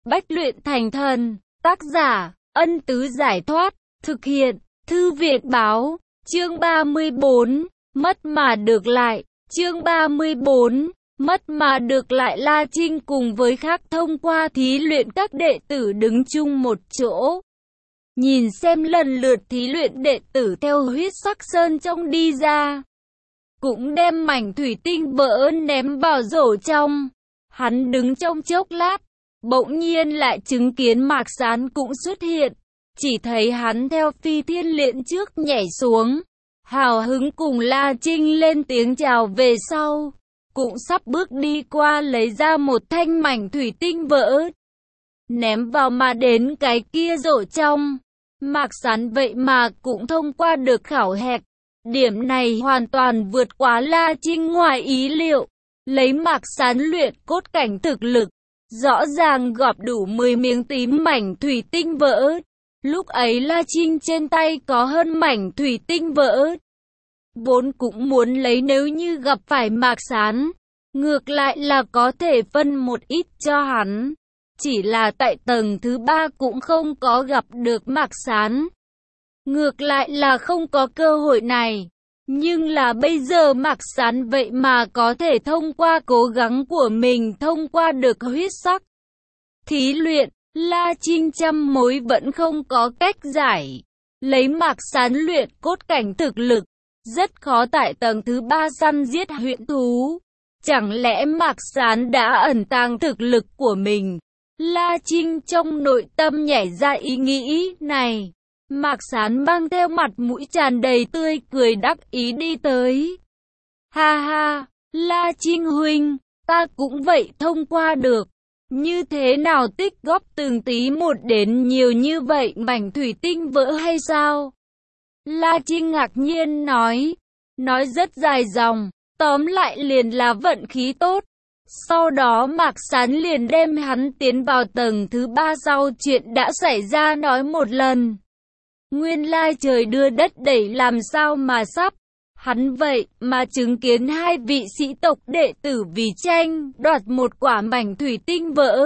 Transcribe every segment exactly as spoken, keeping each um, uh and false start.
bách luyện thành thần. Tác giả, Ân Tứ Giải Thoát. Thực hiện, Thư viện Báo. Chương ba mươi bốn. Mất mà được lại. Chương ba mươi bốn. Mất mà được lại. La Trinh cùng với khác thông qua thí luyện các đệ tử đứng chung một chỗ. Nhìn xem lần lượt thí luyện đệ tử theo huyết sắc sơn trong đi ra. Cũng đem mảnh thủy tinh vỡ ném vào rổ trong. Hắn đứng trong chốc lát, bỗng nhiên lại chứng kiến Mạc Sán cũng xuất hiện. Chỉ thấy hắn theo phi thiên liễn trước nhảy xuống. Hào hứng cùng La Trinh lên tiếng chào về sau. Cũng sắp bước đi qua lấy ra một thanh mảnh thủy tinh vỡ. Ném vào mà đến cái kia rổ trong. Mạc Sán vậy mà cũng thông qua được khảo hạch. Điểm này hoàn toàn vượt quá La Trinh ngoài ý liệu. Lấy Mạc Sán luyện cốt cảnh thực lực, rõ ràng gọp đủ mười miếng tím mảnh thủy tinh vỡ. Lúc ấy La Trinh trên tay có hơn mảnh thủy tinh vỡ. Vốn cũng muốn lấy nếu như gặp phải Mạc Sán, ngược lại là có thể phân một ít cho hắn. Chỉ là tại tầng thứ ba cũng không có gặp được Mạc Sán. Ngược lại là không có cơ hội này. Nhưng là bây giờ Mạc Sán vậy mà có thể thông qua cố gắng của mình thông qua được huyết sắc thí luyện. La Trinh trăm mối vẫn không có cách giải. Lấy Mạc Sán luyện cốt cảnh thực lực, rất khó tại tầng thứ ba săn giết huyễn thú. Chẳng lẽ Mạc Sán đã ẩn tàng thực lực của mình? La Trinh trong nội tâm nhảy ra ý nghĩ này. Mạc Sán mang theo mặt mũi tràn đầy tươi cười đắc ý đi tới. Ha ha, La Trinh huynh, ta cũng vậy thông qua được. Như thế nào tích góp từng tí một đến nhiều như vậy mảnh thủy tinh vỡ hay sao? La Trinh ngạc nhiên nói. Nói rất dài dòng, tóm lại liền là vận khí tốt. Sau đó Mạc Sán liền đem hắn tiến vào tầng thứ ba sau chuyện đã xảy ra nói một lần. Nguyên lai trời đưa đất đẩy làm sao mà sắp. Hắn vậy mà chứng kiến hai vị sĩ tộc đệ tử vì tranh đoạt một quả mảnh thủy tinh vỡ.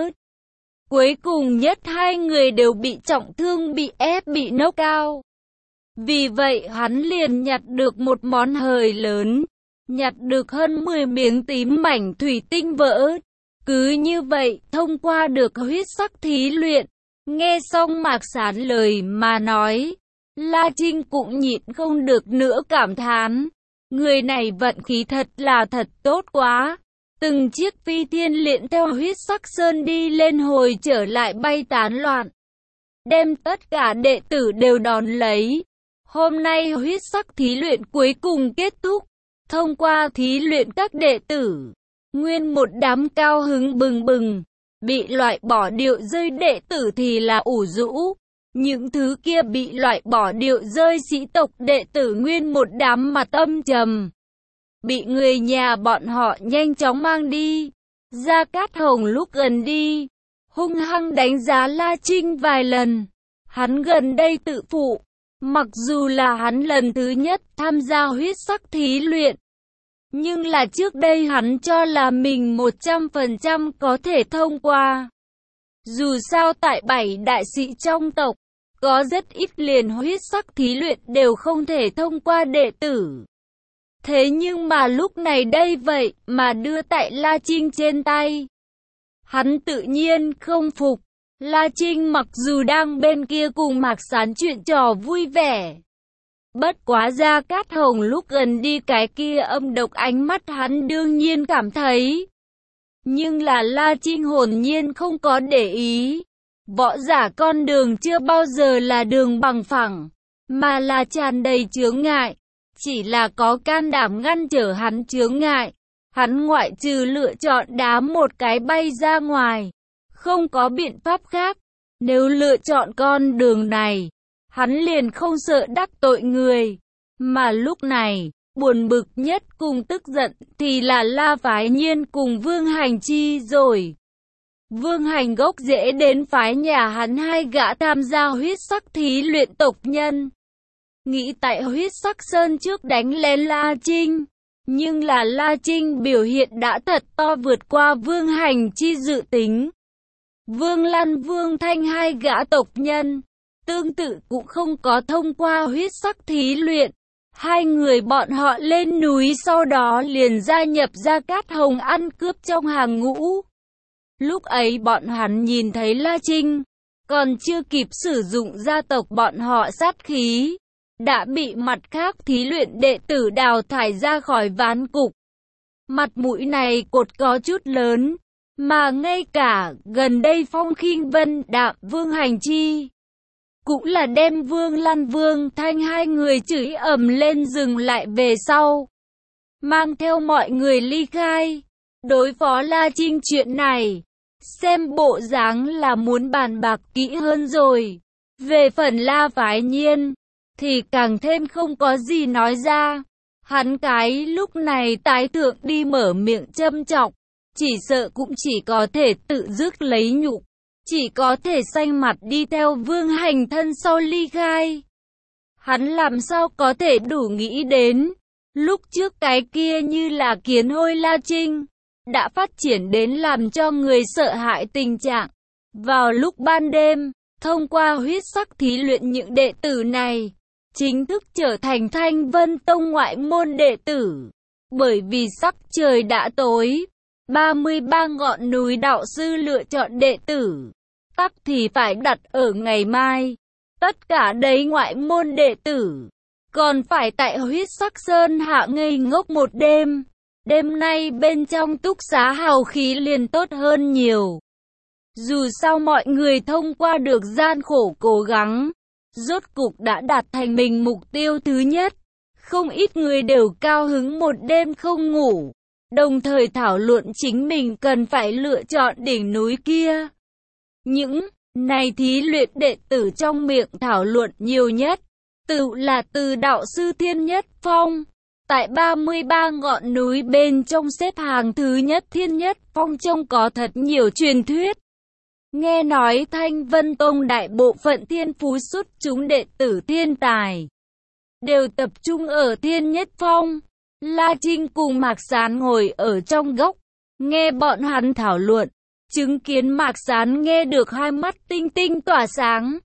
Cuối cùng nhất hai người đều bị trọng thương, bị ép, bị knock out. Vì vậy hắn liền nhặt được một món hời lớn. Nhặt được hơn mười miếng tím mảnh thủy tinh vỡ. Cứ như vậy thông qua được huyết sắc thí luyện. Nghe xong Mạc Sán lời mà nói, La Trinh cũng nhịn không được nữa cảm thán. Người này vận khí thật là thật tốt quá. Từng chiếc phi thiên liễn theo huyết sắc sơn đi lên hồi trở lại bay tán loạn. Đem tất cả đệ tử đều đón lấy. Hôm nay huyết sắc thí luyện cuối cùng kết thúc. Thông qua thí luyện các đệ tử, nguyên một đám cao hứng bừng bừng. Bị loại bỏ điệu rơi đệ tử thì là ủ rũ. Những thứ kia bị loại bỏ điệu rơi sĩ tộc đệ tử nguyên một đám mặt âm trầm. Bị người nhà bọn họ nhanh chóng mang đi. Gia Cát Hồng lúc gần đi, hung hăng đánh giá La Trinh vài lần. Hắn gần đây tự phụ. Mặc dù là hắn lần thứ nhất tham gia huyết sắc thí luyện. Nhưng là trước đây hắn cho là mình một trăm phần trăm có thể thông qua. Dù sao tại bảy đại sĩ trong tộc, có rất ít liền huyết sắc thí luyện đều không thể thông qua đệ tử. Thế nhưng mà lúc này đây vậy mà đưa tại La Trinh trên tay. Hắn tự nhiên không phục. La Trinh mặc dù đang bên kia cùng Mạc Sán chuyện trò vui vẻ. Bất quá Gia Cát Hồng lúc gần đi cái kia âm độc ánh mắt hắn đương nhiên cảm thấy. Nhưng là La Trinh hồn nhiên không có để ý. Võ giả con đường chưa bao giờ là đường bằng phẳng, mà là tràn đầy chướng ngại. Chỉ là có can đảm ngăn trở hắn chướng ngại. Hắn ngoại trừ lựa chọn đá một cái bay ra ngoài. Không có biện pháp khác. Nếu lựa chọn con đường này, hắn liền không sợ đắc tội người. Mà lúc này, buồn bực nhất cùng tức giận thì là La Phái Nhiên cùng Vương Hành Chi rồi. Vương Hành gốc rễ đến phái nhà hắn hai gã tham gia huyết sắc thí luyện tộc nhân. Nghĩ tại huyết sắc sơn trước đánh lên La Trinh. Nhưng là La Trinh biểu hiện đã thật to vượt qua Vương Hành Chi dự tính. Vương Lan Vương Thanh hai gã tộc nhân, tương tự cũng không có thông qua huyết sắc thí luyện. Hai người bọn họ lên núi sau đó liền gia nhập Gia Cát Hồng ăn cướp trong hàng ngũ. Lúc ấy bọn hắn nhìn thấy La Trinh, còn chưa kịp sử dụng gia tộc bọn họ sát khí, đã bị mặt khác thí luyện đệ tử đào thải ra khỏi ván cục. Mặt mũi này cột có chút lớn, mà ngay cả gần đây Phong Khinh Vân Đạm Vương Hành Chi cũng là đem Vương Lan Vương Thanh hai người chửi ầm lên dừng lại về sau, mang theo mọi người ly khai. Đối phó La Trinh chuyện này, xem bộ dáng là muốn bàn bạc kỹ hơn rồi. Về phần La Phái Nhiên, thì càng thêm không có gì nói ra. Hắn cái lúc này tái thượng đi mở miệng châm chọc, chỉ sợ cũng chỉ có thể tự dứt lấy nhục, chỉ có thể xanh mặt đi theo Vương Hành thân sau ly khai. Hắn làm sao có thể đủ nghĩ đến, lúc trước cái kia như là kiến hôi La Trinh, đã phát triển đến làm cho người sợ hãi tình trạng. Vào lúc ban đêm, thông qua huyết sắc thí luyện những đệ tử này, chính thức trở thành Thanh Vân Tông ngoại môn đệ tử. Bởi vì sắc trời đã tối, ba mươi ba ngọn núi đạo sư lựa chọn đệ tử, tắc thì phải đặt ở ngày mai. Tất cả đấy ngoại môn đệ tử, còn phải tại huyết sắc sơn hạ ngây ngốc một đêm. Đêm nay bên trong túc xá hào khí liền tốt hơn nhiều. Dù sao mọi người thông qua được gian khổ cố gắng, rốt cục đã đạt thành mình mục tiêu thứ nhất. Không ít người đều cao hứng một đêm không ngủ, đồng thời thảo luận chính mình cần phải lựa chọn đỉnh núi kia. Những này thí luyện đệ tử trong miệng thảo luận nhiều nhất, tự là từ đạo sư Thiên Nhất Phong. Tại ba mươi ba ngọn núi bên trong xếp hàng thứ nhất Thiên Nhất Phong trông có thật nhiều truyền thuyết. Nghe nói Thanh Vân Tông đại bộ phận thiên phú xuất chúng đệ tử thiên tài đều tập trung ở Thiên Nhất Phong. La Trinh cùng Mạc Sán ngồi ở trong góc, nghe bọn hắn thảo luận, chứng kiến Mạc Sán nghe được hai mắt tinh tinh tỏa sáng.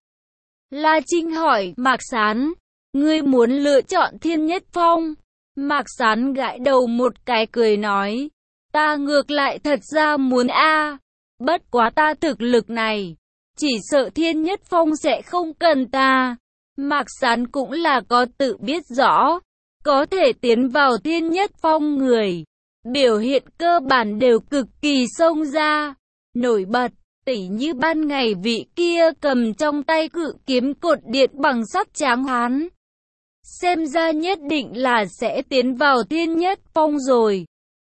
La Trinh hỏi Mạc Sán, ngươi muốn lựa chọn Thiên Nhất Phong? Mạc Sán gãi đầu một cái cười nói, ta ngược lại thật ra muốn a, bất quá ta thực lực này, chỉ sợ Thiên Nhất Phong sẽ không cần ta. Mạc Sán cũng là có tự biết rõ, có thể tiến vào Thiên Nhất Phong người, biểu hiện cơ bản đều cực kỳ xông ra, nổi bật, tỉ như ban ngày vị kia cầm trong tay cự kiếm cột điện bằng sắt tráng hán. Xem ra nhất định là sẽ tiến vào Thiên Nhất Phong rồi.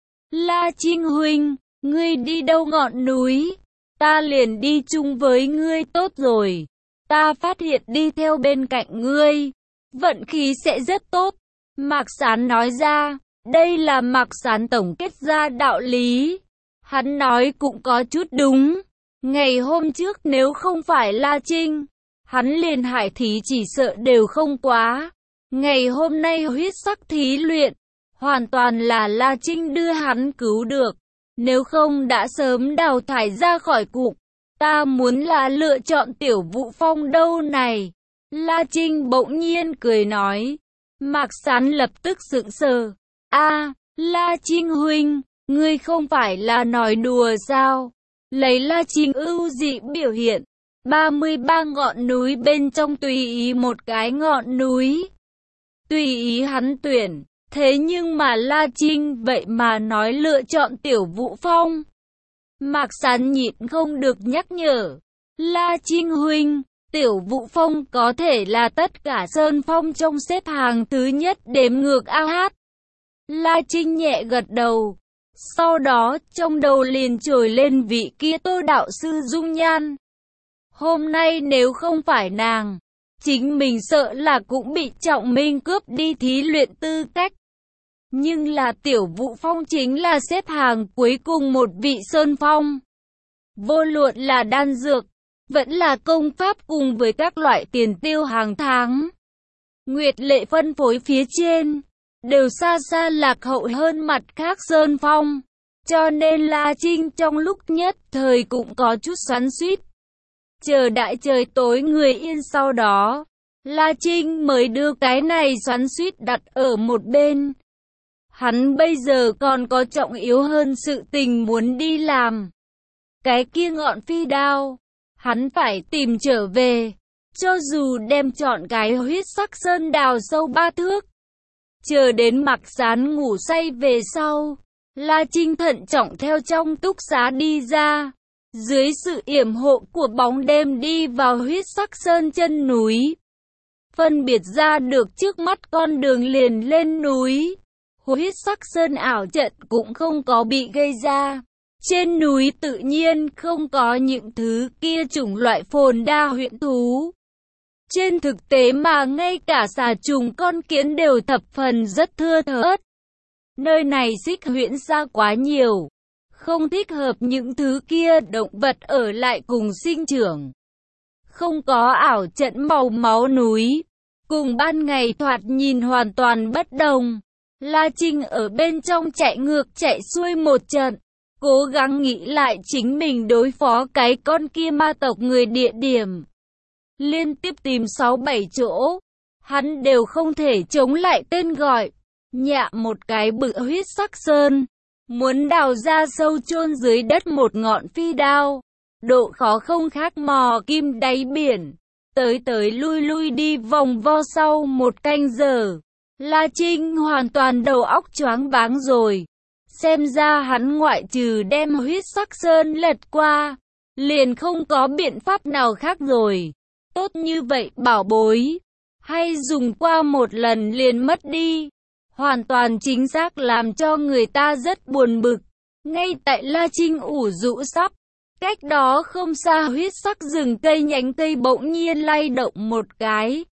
La Trinh huynh, ngươi đi đâu ngọn núi, ta liền đi chung với ngươi tốt rồi. Ta phát hiện đi theo bên cạnh ngươi, vận khí sẽ rất tốt. Mạc Sán nói ra, đây là Mạc Sán tổng kết ra đạo lý. Hắn nói cũng có chút đúng. Ngày hôm trước nếu không phải La Trinh, hắn liền hải thí chỉ sợ đều không quá. Ngày hôm nay huyết sắc thí luyện, hoàn toàn là La Trinh đưa hắn cứu được. Nếu không đã sớm đào thải ra khỏi cục. Ta muốn là lựa chọn Tiểu Vũ Phong đâu này. La Trinh bỗng nhiên cười nói. Mạc Sán lập tức sững sờ. A, La Trinh huynh, ngươi không phải là nói đùa sao? Lấy La Trinh ưu dị biểu hiện, ba mươi ba ngọn núi bên trong tùy ý một cái ngọn núi. Tùy ý hắn tuyển, thế nhưng mà La Trinh vậy mà nói lựa chọn Tiểu Vũ Phong. Mạc Sán nhịn không được nhắc nhở. La Trinh huynh, Tiểu Vũ Phong có thể là tất cả sơn phong trong xếp hàng thứ nhất đếm ngược a hát. La Trinh nhẹ gật đầu. Sau đó trong đầu liền trồi lên vị kia Tô đạo sư dung nhan. Hôm nay nếu không phải nàng, chính mình sợ là cũng bị Trọng Minh cướp đi thí luyện tư cách. Nhưng là Tiểu Vũ Phong chính là xếp hàng cuối cùng một vị sơn phong. Vô luận là đan dược, vẫn là công pháp cùng với các loại tiền tiêu hàng tháng, Nguyệt Lệ phân phối phía trên, đều xa xa lạc hậu hơn mặt khác sơn phong. cho nên La Trinh trong lúc nhất thời cũng có chút xoắn xuýt. Chờ đại trời tối người yên sau đó, La Trinh mới đưa cái này xoắn xuýt đặt ở một bên. Hắn bây giờ còn có trọng yếu hơn sự tình muốn đi làm. Cái kia ngọn phi đao, hắn phải tìm trở về, cho dù đem chọn cái huyết sắc sơn đào sâu ba thước. Chờ đến Mạc Sán ngủ say về sau, La Trinh thận trọng theo trong túc xá đi ra, dưới sự yểm hộ của bóng đêm đi vào huyết sắc sơn chân núi. Phân biệt ra được trước mắt con đường liền lên núi. Huyết sắc sơn ảo trận cũng không có bị gây ra. Trên núi tự nhiên không có những thứ kia chủng loại phồn đa huyễn thú. Trên thực tế mà ngay cả xà trùng con kiến đều thập phần rất thưa thớt. Nơi này xích huyễn xa quá nhiều, không thích hợp những thứ kia động vật ở lại cùng sinh trưởng. Không có ảo trận màu máu núi, cùng ban ngày thoạt nhìn hoàn toàn bất đồng. La Trinh ở bên trong chạy ngược chạy xuôi một trận, cố gắng nghĩ lại chính mình đối phó cái con kia ma tộc người địa điểm. Liên tiếp tìm sáu bảy chỗ, hắn đều không thể chống lại tên gọi. Nhạ một cái bự huyết sắc sơn, muốn đào ra sâu chôn dưới đất một ngọn phi đao. Độ khó không khác mò kim đáy biển. Tới tới lui lui đi vòng vo sau một canh giờ. La Trinh hoàn toàn đầu óc choáng váng rồi. Xem ra hắn ngoại trừ đem huyết sắc sơn lật qua, liền không có biện pháp nào khác rồi. Tốt như vậy bảo bối, hay dùng qua một lần liền mất đi. Hoàn toàn chính xác làm cho người ta rất buồn bực. Ngay tại La Trinh ủ rũ sắp, cách đó không xa huyết sắc rừng cây nhánh cây bỗng nhiên lay động một cái.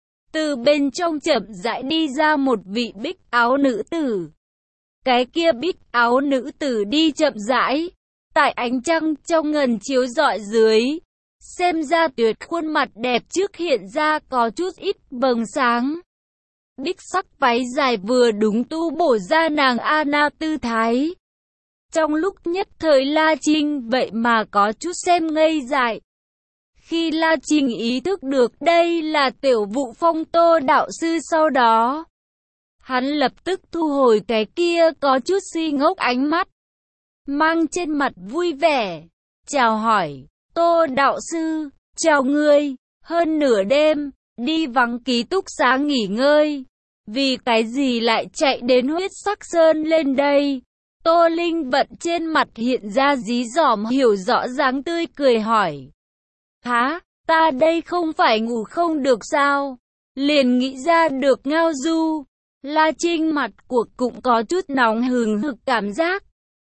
Từ bên trong chậm rãi đi ra một vị bích áo nữ tử. Cái kia bích áo nữ tử đi chậm rãi, tại ánh trăng trong ngần chiếu rọi dưới. Xem ra tuyệt khuôn mặt đẹp trước hiện ra có chút ít vầng sáng. Bích sắc váy dài vừa đúng tu bổ ra nàng Anna tư thái. Trong lúc nhất thời La Trinh vậy mà có chút xem ngây dại. Khi La Trinh ý thức được đây là Tiểu Vụ Phong Tô đạo sư sau đó, hắn lập tức thu hồi cái kia có chút si ngốc ánh mắt, mang trên mặt vui vẻ, chào hỏi, Tô đạo sư, chào ngươi, hơn nửa đêm, đi vắng ký túc xá nghỉ ngơi, vì cái gì lại chạy đến huyết sắc sơn lên đây? Tô Linh Vận trên mặt hiện ra dí dỏm hiểu rõ dáng tươi cười hỏi. Hả, ta đây không phải ngủ không được sao? Liền nghĩ ra được ngao du. La Trinh mặt cuộc cũng có chút nóng hừng hực cảm giác.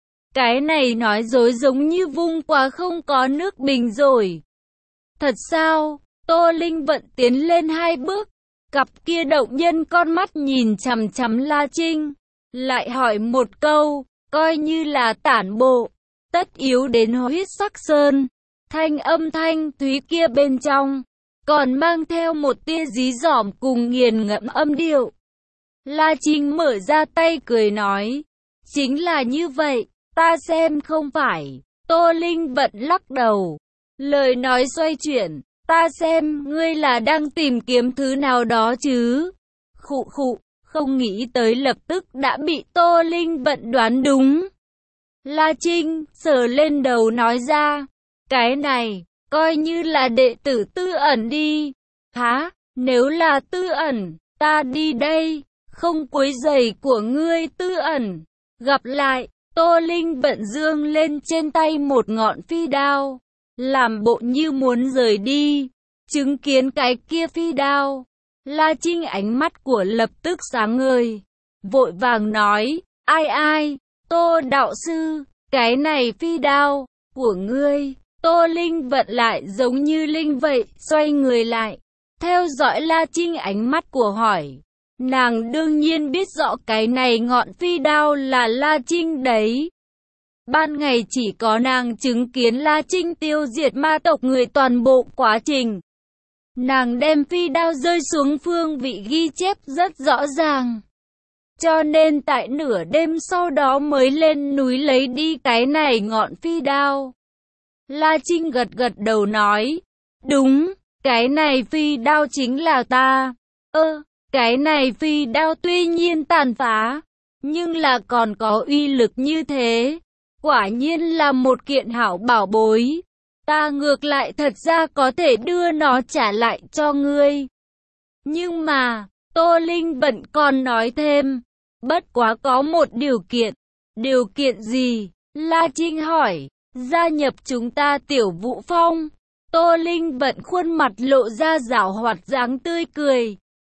Cái này nói dối giống như vung quá không có nước bình rồi. Thật sao? Tô Linh Vận tiến lên hai bước. Cặp kia động nhân con mắt nhìn chằm chằm La Trinh. Lại hỏi một câu, coi như là tản bộ. Tất yếu đến huyết sắc sơn. Thanh âm thanh thúy kia bên trong, còn mang theo một tia dí dỏm cùng nghiền ngẫm âm điệu. La Trinh mở ra tay cười nói, chính là như vậy, ta xem không phải. Tô Linh Vận lắc đầu, lời nói xoay chuyển, ta xem ngươi là đang tìm kiếm thứ nào đó chứ. Khụ khụ, không nghĩ tới lập tức đã bị Tô Linh Vận đoán đúng. La Trinh sờ lên đầu nói ra, cái này, coi như là đệ tử Tư Ẩn đi. Hả, nếu là Tư Ẩn, ta đi đây, không quấy rầy của ngươi Tư Ẩn. Gặp lại, Tô Linh Vận dương lên trên tay một ngọn phi đao, làm bộ như muốn rời đi. Chứng kiến cái kia phi đao, La Trinh ánh mắt của lập tức sáng ngời, vội vàng nói, ai ai, Tô đạo sư, cái này phi đao của ngươi. Tô Linh Vận lại giống như linh vậy, xoay người lại, theo dõi La Trinh ánh mắt của hỏi. Nàng đương nhiên biết rõ cái này ngọn phi đao là La Trinh đấy. Ban ngày chỉ có nàng chứng kiến La Trinh tiêu diệt ma tộc người toàn bộ quá trình. Nàng đem phi đao rơi xuống phương vị ghi chép rất rõ ràng. cho nên tại nửa đêm sau đó mới lên núi lấy đi cái này ngọn phi đao. La Trinh gật gật đầu nói, đúng, cái này phi đao chính là ta. Ơ, cái này phi đao tuy nhiên tàn phá, nhưng là còn có uy lực như thế. Quả nhiên là một kiện hảo bảo bối. Ta ngược lại thật ra có thể đưa nó trả lại cho ngươi. Nhưng mà, Tô Linh vẫn còn nói thêm, bất quá có một điều kiện. Điều kiện gì? La Trinh hỏi. Gia nhập chúng ta Tiểu Vũ Phong. Tô Linh vận khuôn mặt lộ ra giảo hoạt dáng tươi cười.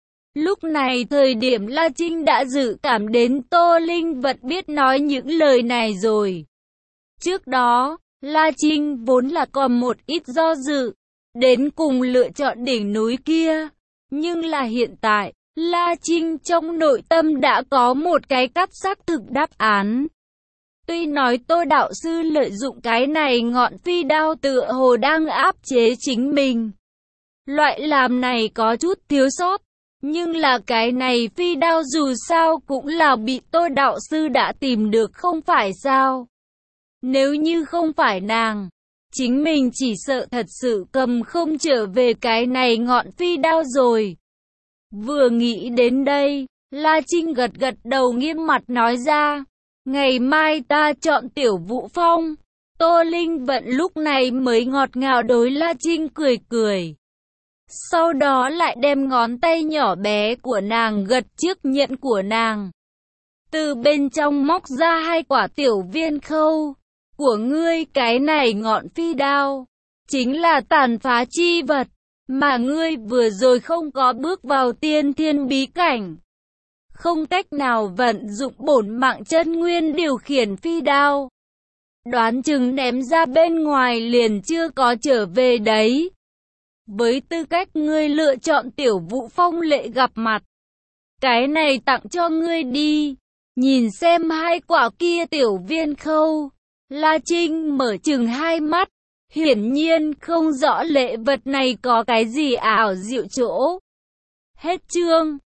Lúc này thời điểm La Trinh đã dự cảm đến Tô Linh vận biết nói những lời này rồi. Trước đó, La Trinh vốn là còn một ít do dự, đến cùng lựa chọn đỉnh núi kia. Nhưng là hiện tại, La Trinh trong nội tâm đã có một cái cắt xác thực đáp án. Tuy nói Tô đạo sư lợi dụng cái này ngọn phi đao tựa hồ đang áp chế chính mình. Loại làm này có chút thiếu sót, nhưng là cái này phi đao dù sao cũng là bị Tô đạo sư đã tìm được không phải sao. Nếu như không phải nàng, chính mình chỉ sợ thật sự cầm không trở về cái này ngọn phi đao rồi. Vừa nghĩ đến đây, La Trinh gật gật đầu nghiêm mặt nói ra. Ngày mai ta chọn Tiểu Vũ Phong. Tô Linh vận lúc này mới ngọt ngào đối La Trinh cười cười. Sau đó lại đem ngón tay nhỏ bé của nàng gật chiếc nhẫn của nàng. Từ bên trong móc ra hai quả tiểu viên khâu. Của ngươi cái này ngọn phi đao. Chính là tàn phá chi vật. Mà ngươi vừa rồi không có bước vào tiên thiên bí cảnh. Không cách nào vận dụng bổn mạng chân nguyên điều khiển phi đao. Đoán chừng ném ra bên ngoài liền chưa có trở về đấy. Với tư cách ngươi lựa chọn Tiểu Vũ Phong lệ gặp mặt. Cái này tặng cho ngươi đi. Nhìn xem hai quả kia tiểu viên khâu. La Trinh mở chừng hai mắt. Hiển nhiên không rõ lễ vật này có cái gì ảo diệu chỗ. Hết chương.